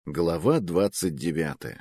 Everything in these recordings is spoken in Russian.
Глава 29.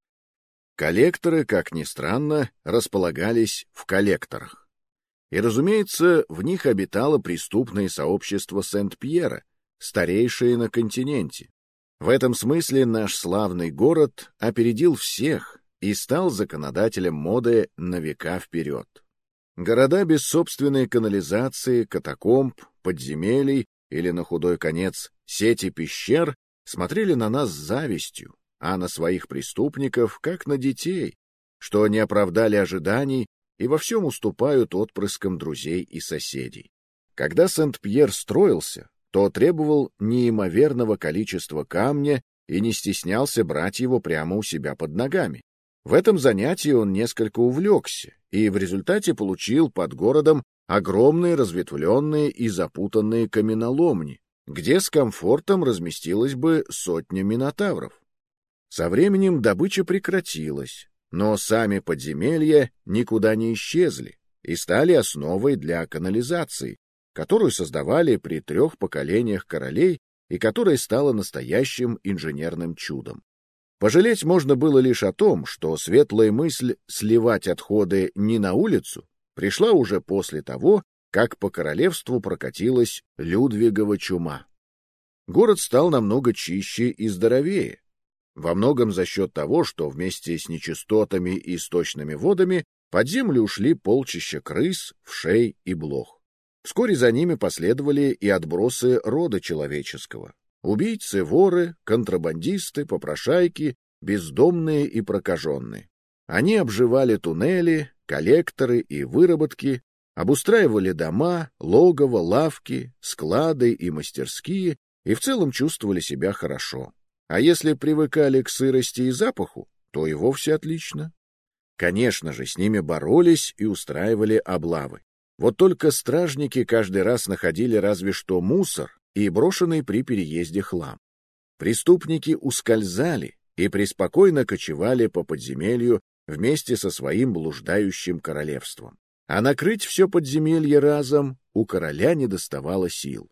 Коллекторы, как ни странно, располагались в коллекторах. И, разумеется, в них обитало преступное сообщество Сент-Пьера, старейшее на континенте. В этом смысле наш славный город опередил всех и стал законодателем моды на века вперед. Города без собственной канализации, катакомб, подземелий или, на худой конец, сети пещер смотрели на нас с завистью, а на своих преступников, как на детей, что не оправдали ожиданий и во всем уступают отпрыскам друзей и соседей. Когда Сент-Пьер строился, то требовал неимоверного количества камня и не стеснялся брать его прямо у себя под ногами. В этом занятии он несколько увлекся и в результате получил под городом огромные разветвленные и запутанные каменоломни, где с комфортом разместилась бы сотня минотавров. Со временем добыча прекратилась, но сами подземелья никуда не исчезли и стали основой для канализации, которую создавали при 3 поколениях королей и которая стала настоящим инженерным чудом. Пожалеть можно было лишь о том, что светлая мысль сливать отходы не на улицу пришла уже после того, как по королевству прокатилась Людвигова чума. Город стал намного чище и здоровее, во многом за счет того, что вместе с нечистотами и сточными водами под землю ушли полчища крыс, вшей и блох. Вскоре за ними последовали и отбросы рода человеческого. Убийцы, воры, контрабандисты, попрошайки, бездомные и прокаженные. Они обживали туннели, коллекторы и выработки, обустраивали дома, логово, лавки, склады и мастерские и в целом чувствовали себя хорошо. А если привыкали к сырости и запаху, то и вовсе отлично. Конечно же, с ними боролись и устраивали облавы. Вот только стражники каждый раз находили разве что мусор и брошенный при переезде хлам. Преступники ускользали и преспокойно кочевали по подземелью вместе со своим блуждающим королевством. А накрыть все подземелье разом у короля недоставало сил.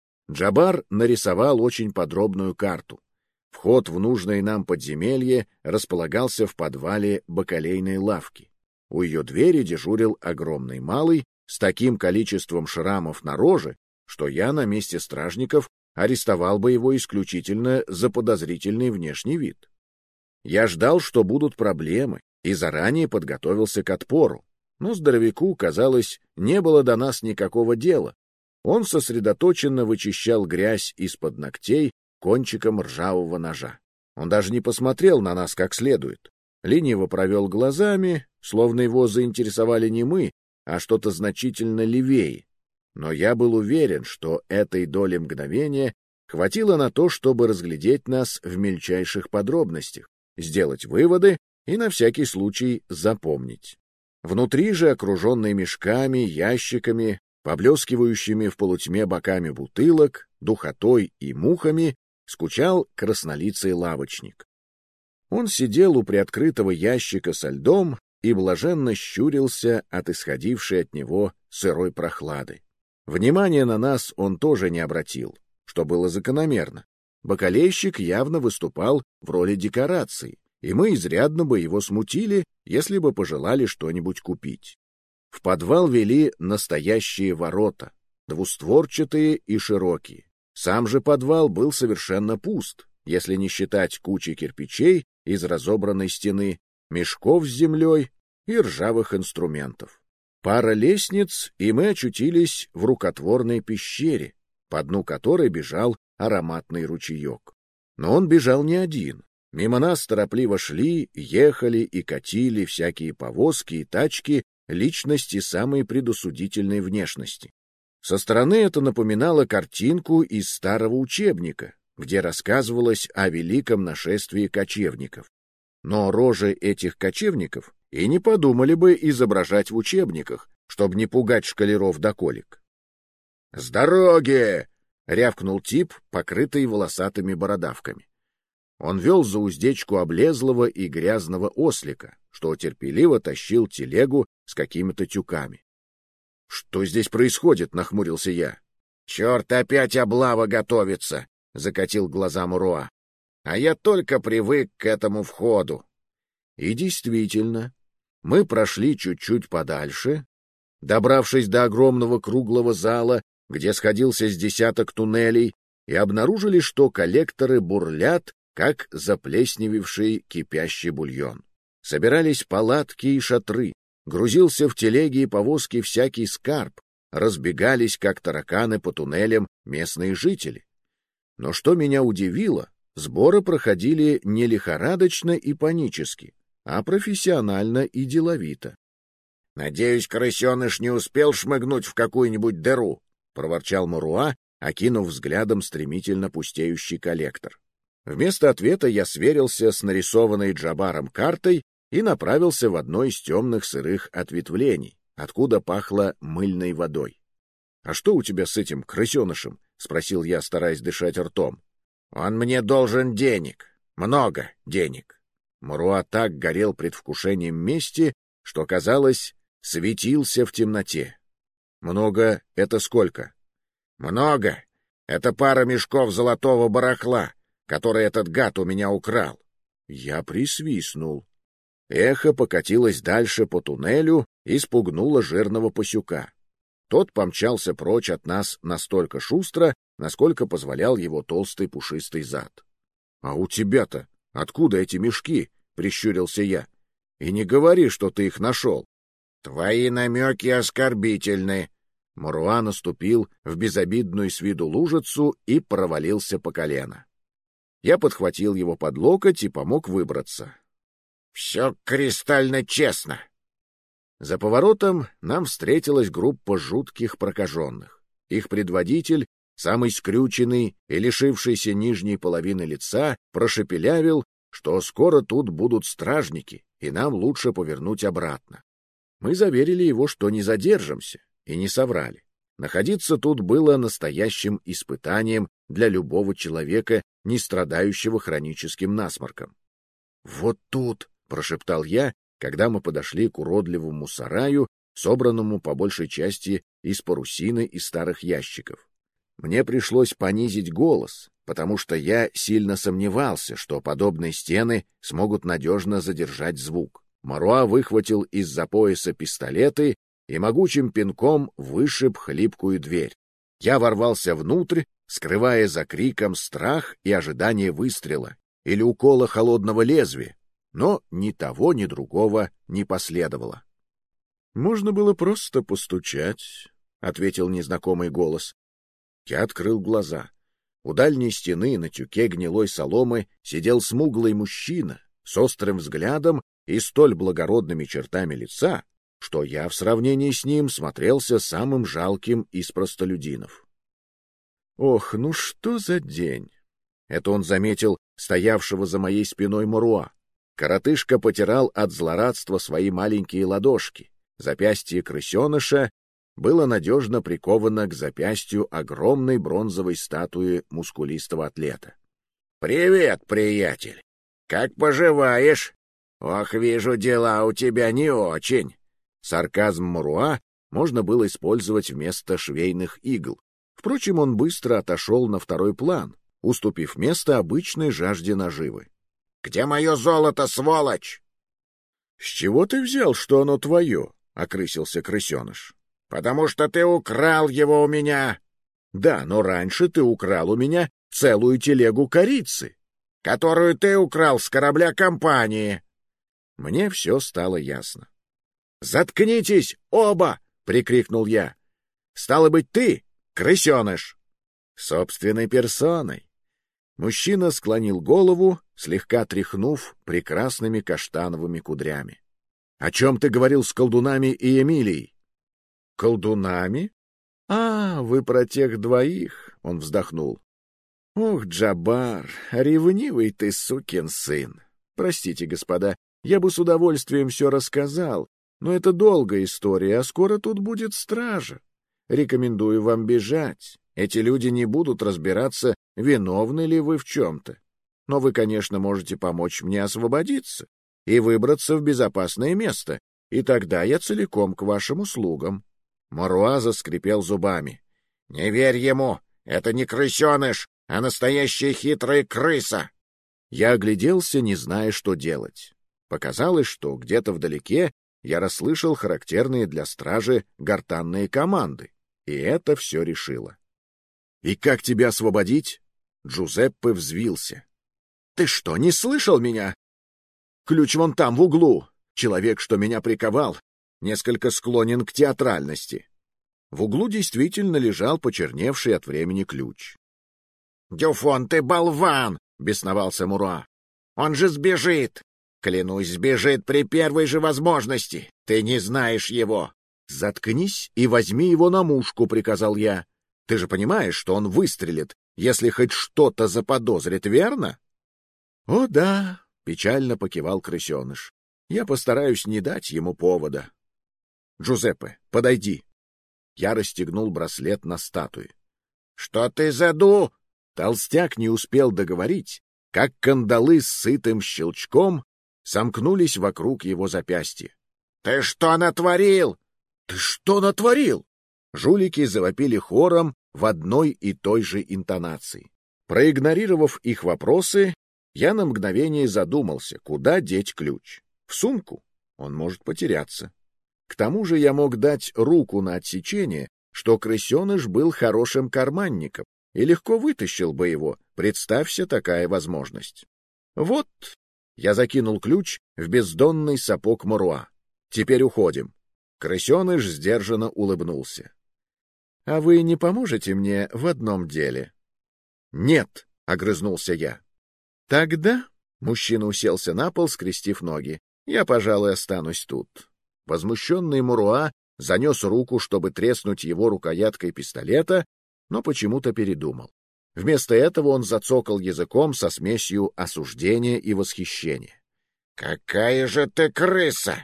Джабар нарисовал очень подробную карту. Вход в нужное нам подземелье располагался в подвале бакалейной лавки. У ее двери дежурил огромный малый с таким количеством шрамов на роже, что я на месте стражников арестовал бы его исключительно за подозрительный внешний вид. Я ждал, что будут проблемы, и заранее подготовился к отпору, но здоровяку, казалось, не было до нас никакого дела. Он сосредоточенно вычищал грязь из-под ногтей кончиком ржавого ножа. Он даже не посмотрел на нас как следует. Лениво провел глазами, словно его заинтересовали не мы, а что-то значительно левее. Но я был уверен, что этой доли мгновения хватило на то, чтобы разглядеть нас в мельчайших подробностях, сделать выводы и на всякий случай запомнить. Внутри же, окруженный мешками, ящиками, поблескивающими в полутьме боками бутылок, духотой и мухами, скучал краснолицый лавочник. Он сидел у приоткрытого ящика со льдом и блаженно щурился от исходившей от него сырой прохлады. Внимания на нас он тоже не обратил, что было закономерно. Бакалейщик явно выступал в роли декорации, и мы изрядно бы его смутили, если бы пожелали что-нибудь купить. В подвал вели настоящие ворота, двустворчатые и широкие. Сам же подвал был совершенно пуст, если не считать кучи кирпичей из разобранной стены, мешков с землей и ржавых инструментов. Пара лестниц, и мы очутились в рукотворной пещере, по дну которой бежал ароматный ручеек. Но он бежал не один. Мимо нас торопливо шли, ехали и катили всякие повозки и тачки личности самой предосудительной внешности. Со стороны это напоминало картинку из старого учебника, где рассказывалось о великом нашествии кочевников. Но рожи этих кочевников и не подумали бы изображать в учебниках, чтобы не пугать школяров до колик. — С дороги! — рявкнул тип, покрытый волосатыми бородавками. Он вел за уздечку облезлого и грязного ослика, что терпеливо тащил телегу с какими-то тюками. — Что здесь происходит? — нахмурился я. — Черт, опять облава готовится! — закатил глаза Муруа. а я только привык к этому входу. И действительно, мы прошли чуть-чуть подальше, добравшись до огромного круглого зала, где сходился с десяток туннелей, и обнаружили, что коллекторы бурлят, как заплесневевший кипящий бульон. Собирались палатки и шатры, грузился в телеги и повозки всякий скарб, разбегались, как тараканы по туннелям, местные жители. Но что меня удивило, сборы проходили не лихорадочно и панически, а профессионально и деловито. — Надеюсь, крысеныш не успел шмыгнуть в какую-нибудь дыру, — проворчал Маруа, окинув взглядом стремительно пустеющий коллектор. Вместо ответа я сверился с нарисованной Джабаром картой и направился в одно из темных сырых ответвлений, откуда пахло мыльной водой. — А что у тебя с этим крысенышем? — спросил я, стараясь дышать ртом. — Он мне должен денег. Много денег. Маруа так горел предвкушением мести, что, казалось, светился в темноте. — Много — это сколько? — Много. Это пара мешков золотого барахла, который этот гад у меня украл. Я присвистнул. Эхо покатилось дальше по туннелю и спугнуло жирного пасюка. Тот помчался прочь от нас настолько шустро, насколько позволял его толстый пушистый зад. — А у тебя-то откуда эти мешки? — прищурился я. — И не говори, что ты их нашел. — Твои намеки оскорбительны. Маруа наступил в безобидную с виду лужицу и провалился по колено. Я подхватил его под локоть и помог выбраться. — Все кристально честно. За поворотом нам встретилась группа жутких прокаженных. Их предводитель, самый скрюченный и лишившийся нижней половины лица, прошепелявил, что скоро тут будут стражники, и нам лучше повернуть обратно. Мы заверили его, что не задержимся, и не соврали. Находиться тут было настоящим испытанием для любого человека, не страдающего хроническим насморком. — Вот тут, — прошептал я, когда мы подошли к уродливому сараю, собранному по большей части из парусины и старых ящиков. Мне пришлось понизить голос, потому что я сильно сомневался, что подобные стены смогут надежно задержать звук. Маруа выхватил из-за пояса пистолеты и могучим пинком вышиб хлипкую дверь. Я ворвался внутрь, скрывая за криком страх и ожидание выстрела или укола холодного лезвия, но ни того, ни другого не последовало. — Можно было просто постучать, — ответил незнакомый голос. Я открыл глаза. У дальней стены на тюке гнилой соломы сидел смуглый мужчина с острым взглядом и столь благородными чертами лица, что я в сравнении с ним смотрелся самым жалким из простолюдинов. Ох, ну что за день! Это он заметил стоявшего за моей спиной Маруа. Коротышка потирал от злорадства свои маленькие ладошки. Запястье крысеныша было надежно приковано к запястью огромной бронзовой статуи мускулистого атлета. — Привет, приятель! Как поживаешь? Ох, вижу, дела у тебя не очень. Сарказм Маруа можно было использовать вместо швейных игл. Впрочем, он быстро отошел на второй план, уступив место обычной жажде наживы. — Где мое золото, сволочь? — С чего ты взял, что оно твое? — окрысился крысеныш. — Потому что ты украл его у меня. — Да, но раньше ты украл у меня целую телегу корицы, которую ты украл с корабля компании. Мне все стало ясно. — Заткнитесь оба! — прикрикнул я. — Стало быть, ты, крысеныш? — Собственной персоной. Мужчина склонил голову, слегка тряхнув прекрасными каштановыми кудрями. — О чем ты говорил с колдунами и Эмилией? — Колдунами? — А, вы про тех двоих, — он вздохнул. — Ох, Джабар, ревнивый ты сукин сын. Простите, господа, я бы с удовольствием все рассказал, но это долгая история, а скоро тут будет стража. Рекомендую вам бежать. Эти люди не будут разбираться, виновны ли вы в чем-то. Но вы, конечно, можете помочь мне освободиться и выбраться в безопасное место, и тогда я целиком к вашим услугам. Маруа заскрипел зубами. — Не верь ему! Это не крысеныш, а настоящая хитрая крыса! Я огляделся, не зная, что делать. Показалось, что где-то вдалеке я расслышал характерные для стражи гортанные команды, и это все решило. «И как тебя освободить?» Джузеппе взвился. «Ты что, не слышал меня? Ключ вон там, в углу. Человек, что меня приковал, несколько склонен к театральности». В углу действительно лежал почерневший от времени ключ. «Дюфон, ты болван!» — бесновался Муруа. «Он же сбежит! Клянусь, сбежит при первой же возможности! Ты не знаешь его!» «Заткнись и возьми его на мушку», — приказал я. «Ты же понимаешь, что он выстрелит, если хоть что-то заподозрит, верно?» «О да», — печально покивал крысеныш. «Я постараюсь не дать ему повода». «Джузеппе, подойди». Я расстегнул браслет на статуе. «Что ты заду?» Толстяк не успел договорить, как кандалы с сытым щелчком сомкнулись вокруг его запястья. «Ты что натворил?» «Ты что натворил?» Жулики завопили хором в одной и той же интонации. Проигнорировав их вопросы, я на мгновение задумался, куда деть ключ. В сумку? Он может потеряться. К тому же я мог дать руку на отсечение, что крысеныш был хорошим карманником и легко вытащил бы его, представься такая возможность. Вот, я закинул ключ в бездонный сапог Муруа. Теперь уходим. Крысеныш сдержанно улыбнулся. — А вы не поможете мне в одном деле? — Нет, — огрызнулся я. — Тогда... — мужчина уселся на пол, скрестив ноги. — Я, пожалуй, останусь тут. Возмущенный Муруа занес руку, чтобы треснуть его рукояткой пистолета, но почему-то передумал. Вместо этого он зацокал языком со смесью осуждения и восхищения. — Какая же ты крыса!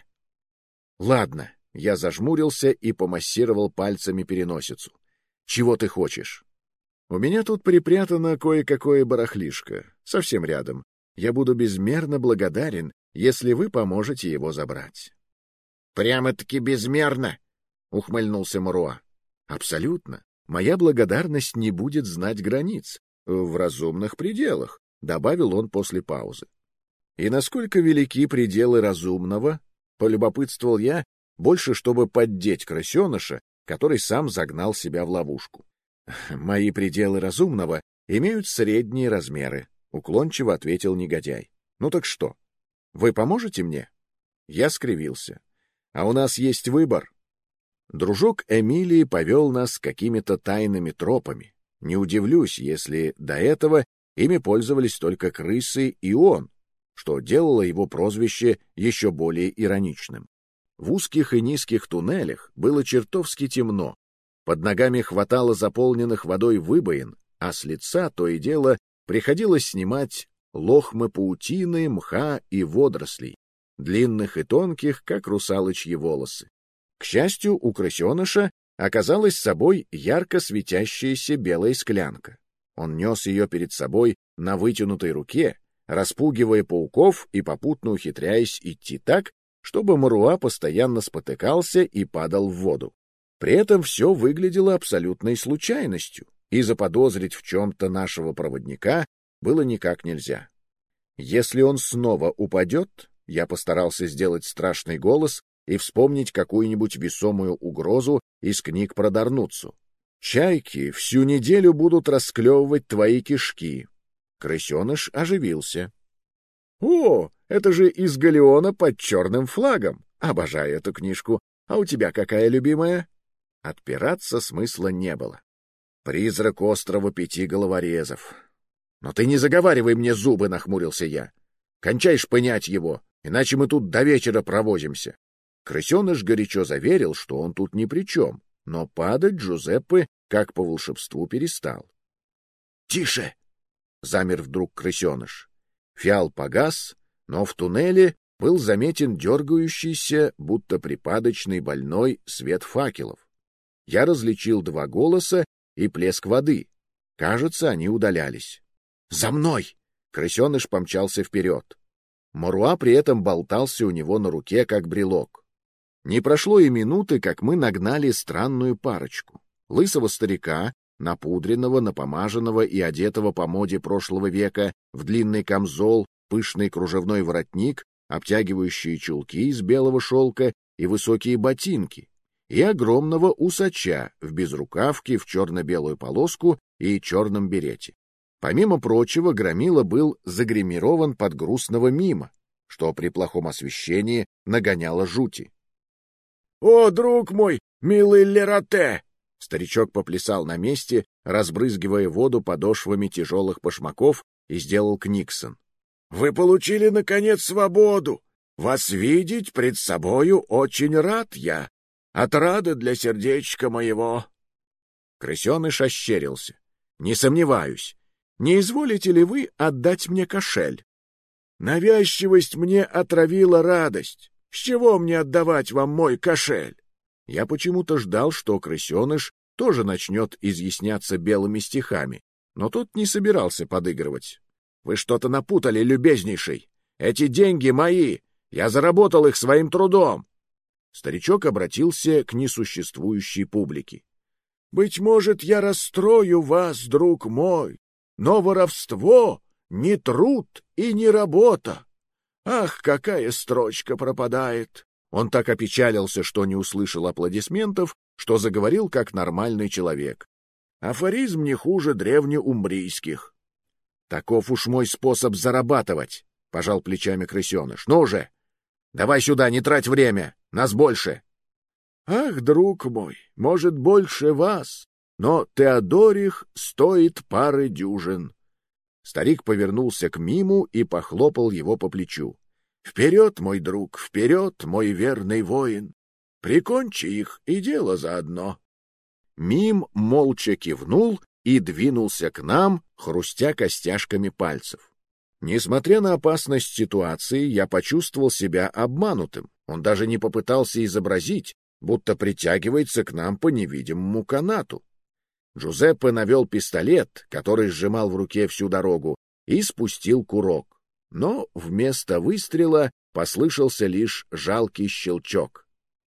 — Ладно, я зажмурился и помассировал пальцами переносицу. — Чего ты хочешь? — У меня тут припрятано кое-какое барахлишко, совсем рядом. Я буду безмерно благодарен, если вы поможете его забрать. — Прямо-таки безмерно! — ухмыльнулся Муруа. — Абсолютно. Моя благодарность не будет знать границ. В разумных пределах, — добавил он после паузы. — И насколько велики пределы разумного? — полюбопытствовал я, больше чтобы поддеть крысеныша, который сам загнал себя в ловушку. — Мои пределы разумного имеют средние размеры, — уклончиво ответил негодяй. — Ну так что, вы поможете мне? Я скривился. — А у нас есть выбор. Дружок Эмилии повел нас какими-то тайными тропами. Не удивлюсь, если до этого ими пользовались только крысы и он, что делало его прозвище еще более ироничным. В узких и низких туннелях было чертовски темно. Под ногами хватало заполненных водой выбоин, а с лица то и дело приходилось снимать лохмы паутины, мха и водорослей, длинных и тонких, как русалочьи волосы. К счастью, у крысеныша оказалась с собой ярко светящаяся белая склянка. Он нес ее перед собой на вытянутой руке, распугивая пауков и попутно ухитряясь идти так, чтобы Муруа постоянно спотыкался и падал в воду. При этом все выглядело абсолютной случайностью, и заподозрить в чем-то нашего проводника было никак нельзя. Если он снова упадет, я постарался сделать страшный голос и вспомнить какую-нибудь весомую угрозу из книг про Дарнуццу. «Чайки всю неделю будут расклевывать твои кишки». Крысеныш оживился. «О, это же из Галеона под черным флагом! Обожаю эту книжку. А у тебя какая любимая?» Отпираться смысла не было. «Призрак острова 5 головорезов». «Но ты не заговаривай мне зубы», — нахмурился я. «Кончай шпынять его, иначе мы тут до вечера провозимся». Крысеныш горячо заверил, что он тут ни при чем, но падать Джузеппе, как по волшебству, перестал. — Тише! — замер вдруг крысеныш. Фиал погас, но в туннеле был заметен дергающийся, будто припадочный больной, свет факелов. Я различил 2 голоса и плеск воды. Кажется, они удалялись. «За мной!» — крысеныш помчался вперед. Муруа при этом болтался у него на руке, как брелок. Не прошло и минуты, как мы нагнали странную парочку. Лысого старика, напудренного, напомаженного и одетого по моде прошлого века в длинный камзол, пышный кружевной воротник, обтягивающие чулки из белого шелка и высокие ботинки, и огромного усача в безрукавке в черно-белую полоску и черном берете. Помимо прочего, Громила был загримирован под грустного мима, что при плохом освещении нагоняло жути. — О, друг мой, милый Лерате! — старичок поплясал на месте, разбрызгивая воду подошвами тяжелых башмаков, и сделал книксон. — Вы получили, наконец, свободу! Вас видеть пред собою очень рад я. Отрада для сердечка моего. Крысеныш ощерился. — Не сомневаюсь. Не изволите ли вы отдать мне кошель? Навязчивость мне отравила радость. С чего мне отдавать вам мой кошель? Я почему-то ждал, что крысеныш тоже начнет изъясняться белыми стихами, но тот не собирался подыгрывать. — Вы что-то напутали, любезнейший. Эти деньги мои. Я заработал их своим трудом. Старичок обратился к несуществующей публике. — Быть может, я расстрою вас, друг мой, но воровство не труд и не работа. Ах, какая строчка пропадает! Он так опечалился, что не услышал аплодисментов, что заговорил как нормальный человек. Афоризм не хуже древнеумбрийских. — Таков уж мой способ зарабатывать, — пожал плечами крысеныш. — Ну же! Давай сюда, не трать время, нас больше. — Ах, друг мой, может, больше вас, но Теодорих стоит пары дюжин. Старик повернулся к Миму и похлопал его по плечу. — Вперед, мой друг, вперед, мой верный воин! Прикончи их, и дело заодно. Мим молча кивнул и двинулся к нам, хрустя костяшками пальцев. Несмотря на опасность ситуации, я почувствовал себя обманутым. Он даже не попытался изобразить, будто притягивается к нам по невидимому канату. Джузеппе навел пистолет, который сжимал в руке всю дорогу, и спустил курок. Но вместо выстрела послышался лишь жалкий щелчок.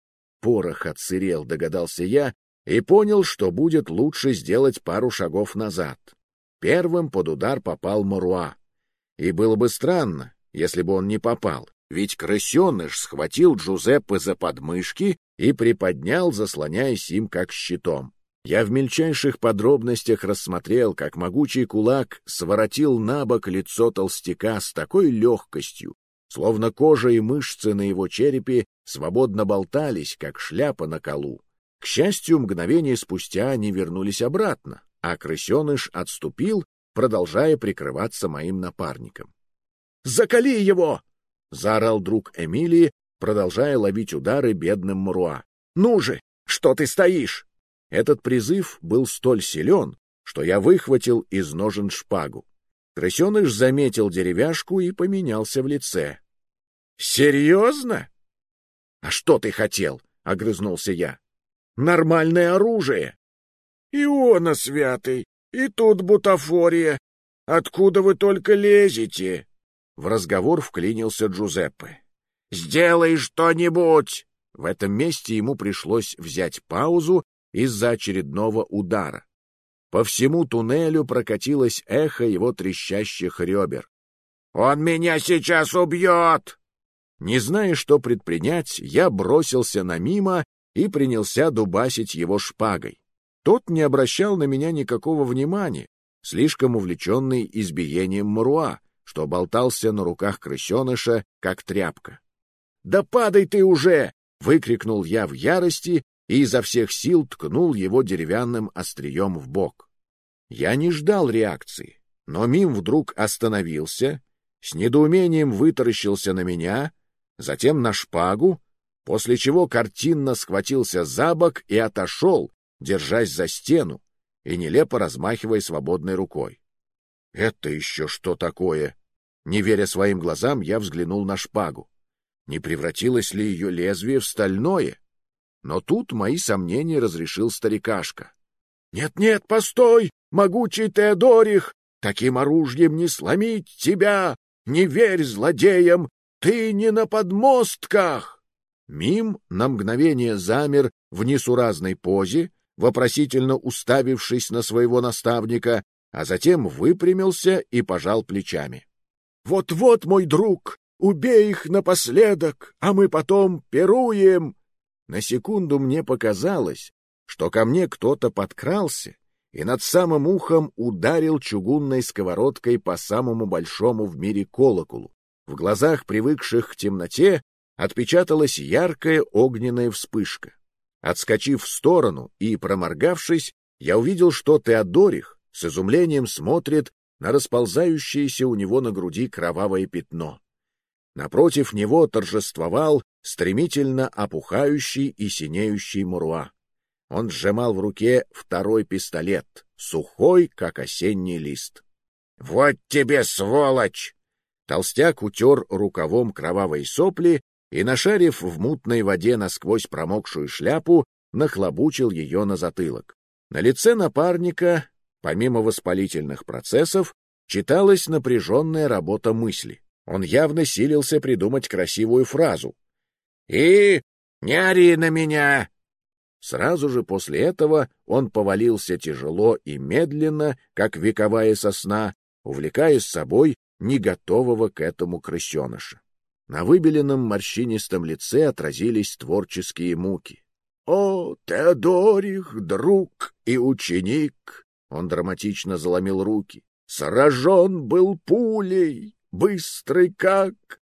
Порох отсырел, догадался я, и понял, что будет лучше сделать пару шагов назад. Первым под удар попал Моруа. И было бы странно, если бы он не попал, ведь крысеныш схватил Джузеппе за подмышки и приподнял, заслоняясь им как щитом. Я в мельчайших подробностях рассмотрел, как могучий кулак своротил на бок лицо толстяка с такой легкостью, словно кожа и мышцы на его черепе свободно болтались, как шляпа на колу. К счастью, мгновение спустя они вернулись обратно, а крысеныш отступил, продолжая прикрываться моим напарником. «Закали его!» — заорал друг Эмилии, продолжая ловить удары бедным Муруа. «Ну же, что ты стоишь?» Этот призыв был столь силен, что я выхватил из ножен шпагу. Крысеныш заметил деревяшку и поменялся в лице. — Серьезно? — А что ты хотел? — огрызнулся я. — Нормальное оружие. — Иона святый, и тут бутафория. Откуда вы только лезете? В разговор вклинился Джузеппе. — Сделай что-нибудь! В этом месте ему пришлось взять паузу из-за очередного удара. По всему туннелю прокатилось эхо его трещащих ребер. «Он меня сейчас убьет!» Не зная, что предпринять, я бросился на Мима и принялся дубасить его шпагой. Тот не обращал на меня никакого внимания, слишком увлеченный избиением Моруа, что болтался на руках крысеныша, как тряпка. «Да падай ты уже!» — выкрикнул я в ярости и изо всех сил ткнул его деревянным острием в бок. Я не ждал реакции, но Мим вдруг остановился, с недоумением вытаращился на меня, затем на шпагу, после чего картинно схватился за бок и отошел, держась за стену и нелепо размахивая свободной рукой. «Это еще что такое?» Не веря своим глазам, я взглянул на шпагу. Не превратилось ли ее лезвие в стальное? Но тут мои сомнения разрешил старикашка. «Нет-нет, постой, могучий Теодорих! Таким оружием не сломить тебя! Не верь злодеям! Ты не на подмостках!» Мим на мгновение замер в несуразной позе, вопросительно уставившись на своего наставника, а затем выпрямился и пожал плечами. — Вот-вот, мой друг, убей их напоследок, а мы потом пируем. На секунду мне показалось, что ко мне кто-то подкрался и над самым ухом ударил чугунной сковородкой по самому большому в мире колоколу. В глазах, привыкших к темноте, отпечаталась яркая огненная вспышка. Отскочив в сторону и проморгавшись, я увидел, что Теодорих с изумлением смотрит на расползающееся у него на груди кровавое пятно. Напротив него торжествовал стремительно опухающий и синеющий Муруа. Он сжимал в руке второй пистолет, сухой, как осенний лист. — Вот тебе, сволочь! Толстяк утер рукавом кровавые сопли и, нашарив в мутной воде насквозь промокшую шляпу, нахлобучил ее на затылок. На лице напарника, помимо воспалительных процессов, читалась напряженная работа мысли. Он явно силился придумать красивую фразу. «И не ори на меня!» Сразу же после этого он повалился тяжело и медленно, как вековая сосна, увлекая с собой не готового к этому крысеныша. На выбеленном морщинистом лице отразились творческие муки. «О, Теодорих, друг и ученик!» Он драматично заломил руки. «Сражен был пулей, быстрый как...»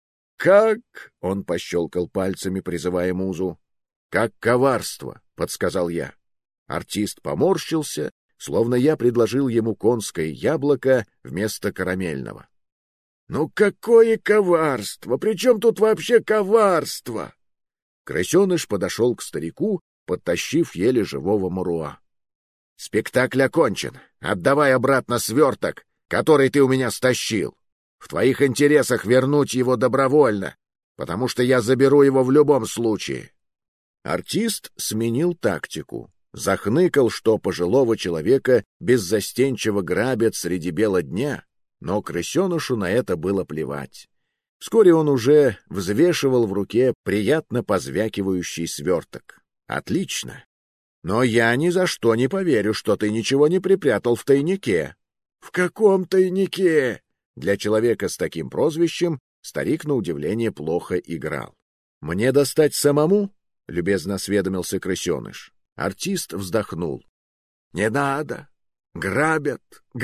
Он пощелкал пальцами, призывая музу. «Как коварство», — подсказал я. Артист поморщился, словно я предложил ему конское яблоко вместо карамельного. «Ну какое коварство? При чем тут вообще коварство?» Крысеныш подошел к старику, подтащив еле живого Муруа. «Спектакль окончен. Отдавай обратно сверток, который ты у меня стащил. В твоих интересах вернуть его добровольно, потому что я заберу его в любом случае». Артист сменил тактику. Захныкал, что пожилого человека беззастенчиво грабят среди бела дня, но крысенышу на это было плевать. Вскоре он уже взвешивал в руке приятно позвякивающий сверток. «Отлично! Но я ни за что не поверю, что ты ничего не припрятал в тайнике». «В каком тайнике?» Для человека с таким прозвищем старик, на удивление, плохо играл. «Мне достать самому?» — любезно осведомился крысеныш. Артист вздохнул. «Не надо. Грабят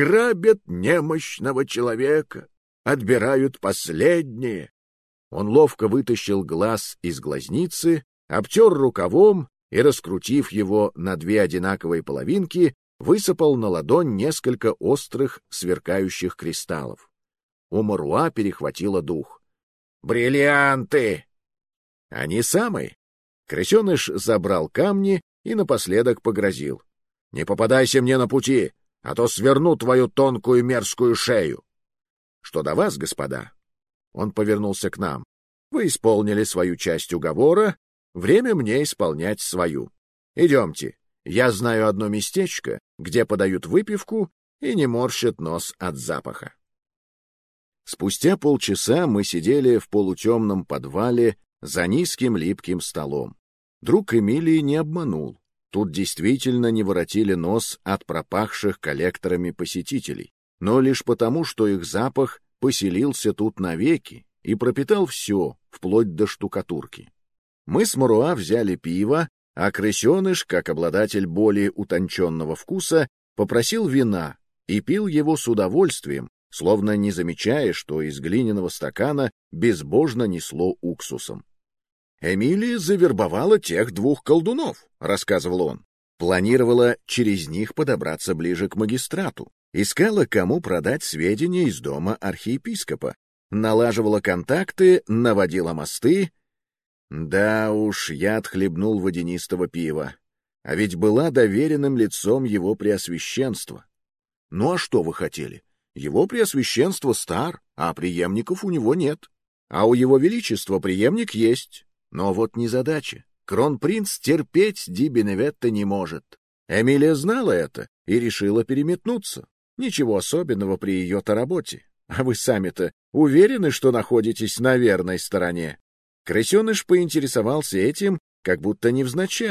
немощного человека. Отбирают последнее». Он ловко вытащил глаз из глазницы, обтер рукавом и, раскрутив его на две одинаковые половинки, высыпал на ладонь несколько острых сверкающих кристаллов. У Муруа перехватило дух. «Бриллианты!» «Они самые!» Крысеныш забрал камни и напоследок погрозил. «Не попадайся мне на пути, а то сверну твою тонкую мерзкую шею!» «Что до вас, господа?» Он повернулся к нам. «Вы исполнили свою часть уговора, время мне исполнять свою. Идемте, я знаю одно местечко, где подают выпивку и не морщат нос от запаха». Спустя полчаса мы сидели в полутемном подвале за низким липким столом. Друг Эмилии не обманул. Тут действительно не воротили нос от пропахших коллекторами посетителей, но лишь потому, что их запах поселился тут навеки и пропитал все, вплоть до штукатурки. Мы с Муруа взяли пиво, а крысеныш, как обладатель более утонченного вкуса, попросил вина и пил его с удовольствием, словно не замечая, что из глиняного стакана безбожно несло уксусом. «Эмилия завербовала тех двух колдунов», — рассказывал он. «Планировала через них подобраться ближе к магистрату. Искала, кому продать сведения из дома архиепископа. Налаживала контакты, наводила мосты». Да уж, я отхлебнул водянистого пива. А ведь была доверенным лицом его преосвященства. Ну а что вы хотели? Его преосвященство стар, а преемников у него нет. А у его величества преемник есть. Но вот незадача. Кронпринц терпеть Ди Беневетто не может. Эмилия знала это и решила переметнуться. Ничего особенного при ее-то работе. А вы сами-то уверены, что находитесь на верной стороне? Крысеныш поинтересовался этим, как будто невзначай,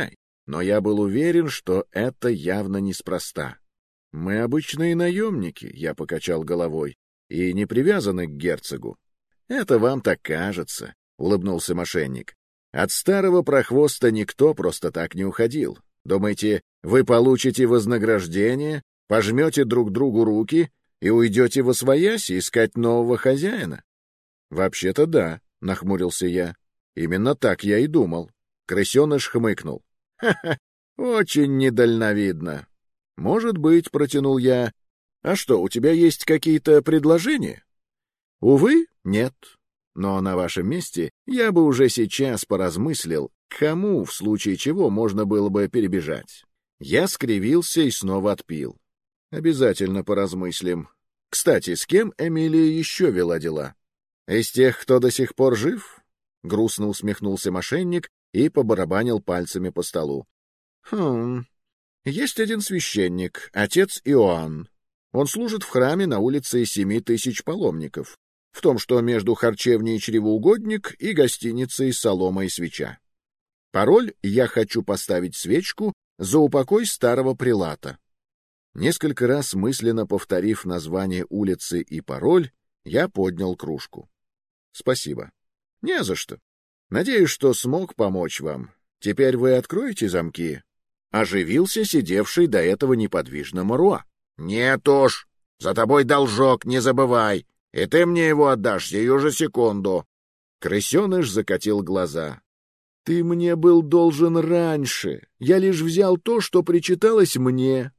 но я был уверен, что это явно неспроста. «Мы обычные наемники», — я покачал головой, — «и не привязаны к герцогу». «Это вам так кажется», — улыбнулся мошенник. «От старого прохвоста никто просто так не уходил. Думаете, вы получите вознаграждение, пожмете друг другу руки и уйдете восвояси искать нового хозяина?» «Вообще-то да», — нахмурился я. «Именно так я и думал». Крысеныш хмыкнул. «Ха-ха, очень недальновидно». «Может быть», — протянул я. «А что, у тебя есть какие-то предложения?» «Увы, нет. Но на вашем месте я бы уже сейчас поразмыслил, к кому, в случае чего, можно было бы перебежать». Я скривился и снова отпил. «Обязательно поразмыслим. Кстати, с кем Эмилия еще вела дела? Из тех, кто до сих пор жив?» Грустно усмехнулся мошенник и побарабанил пальцами по столу. «Хм... Есть один священник, отец Иоанн. Он служит в храме на улице 7000 паломников, в том, что между харчевней «Чревоугодник» и гостиницей «Солома и свеча». Пароль «Я хочу поставить свечку за упокой старого прелата». Несколько раз мысленно повторив название улицы и пароль, я поднял кружку. «Спасибо». «Не за что. Надеюсь, что смог помочь вам. Теперь вы откроете замки?» Оживился сидевший до этого неподвижно Маруа. «Нет уж, за тобой должок, не забывай, и ты мне его отдашь сию же секунду». Крысеныш закатил глаза. «Ты мне был должен раньше, я лишь взял то, что причиталось мне».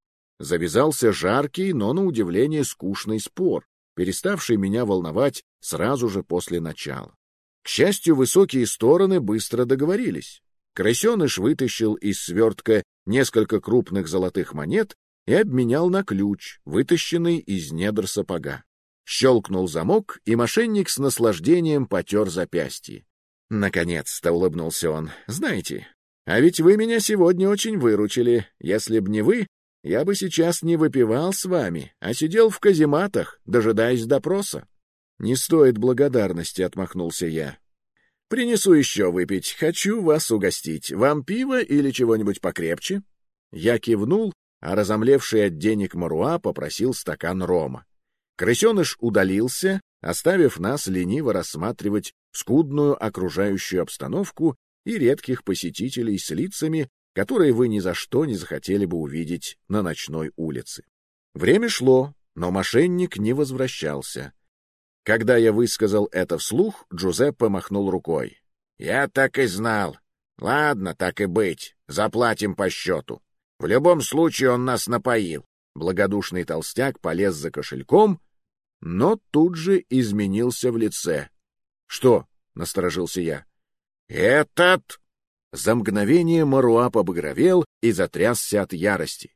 Завязался жаркий, но, на удивление, скучный спор, переставший меня волновать сразу же после начала. К счастью, высокие стороны быстро договорились. Крысеныш вытащил из свертка несколько крупных золотых монет и обменял на ключ, вытащенный из недр сапога. Щелкнул замок, и мошенник с наслаждением потер запястье. «Наконец-то!» — улыбнулся он. «Знаете, а ведь вы меня сегодня очень выручили. Если б не вы, я бы сейчас не выпивал с вами, а сидел в казематах, дожидаясь допроса». «Не стоит благодарности», — отмахнулся я. «Принесу еще выпить. Хочу вас угостить. Вам пиво или чего-нибудь покрепче?» Я кивнул, а разомлевший от денег Маруа попросил стакан рома. Крысеныш удалился, оставив нас лениво рассматривать скудную окружающую обстановку и редких посетителей с лицами, которые вы ни за что не захотели бы увидеть на ночной улице. Время шло, но мошенник не возвращался. Когда я высказал это вслух, Джузеппе махнул рукой. «Я так и знал. Ладно, так и быть. Заплатим по счету. В любом случае он нас напоил». Благодушный толстяк полез за кошельком, но тут же изменился в лице. «Что?» — насторожился я. «Этот...» За мгновение Маруа побагровел и затрясся от ярости.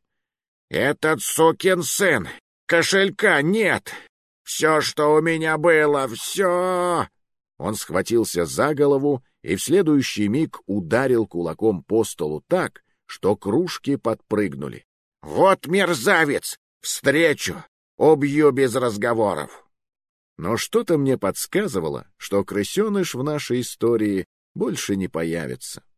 «Этот сукин сын! Кошелька нет! Все, что у меня было, все!» Он схватился за голову и в следующий миг ударил кулаком по столу так, что кружки подпрыгнули. «Вот мерзавец! Встречу! Убью без разговоров!» Но что-то мне подсказывало, что крысеныш в нашей истории больше не появится.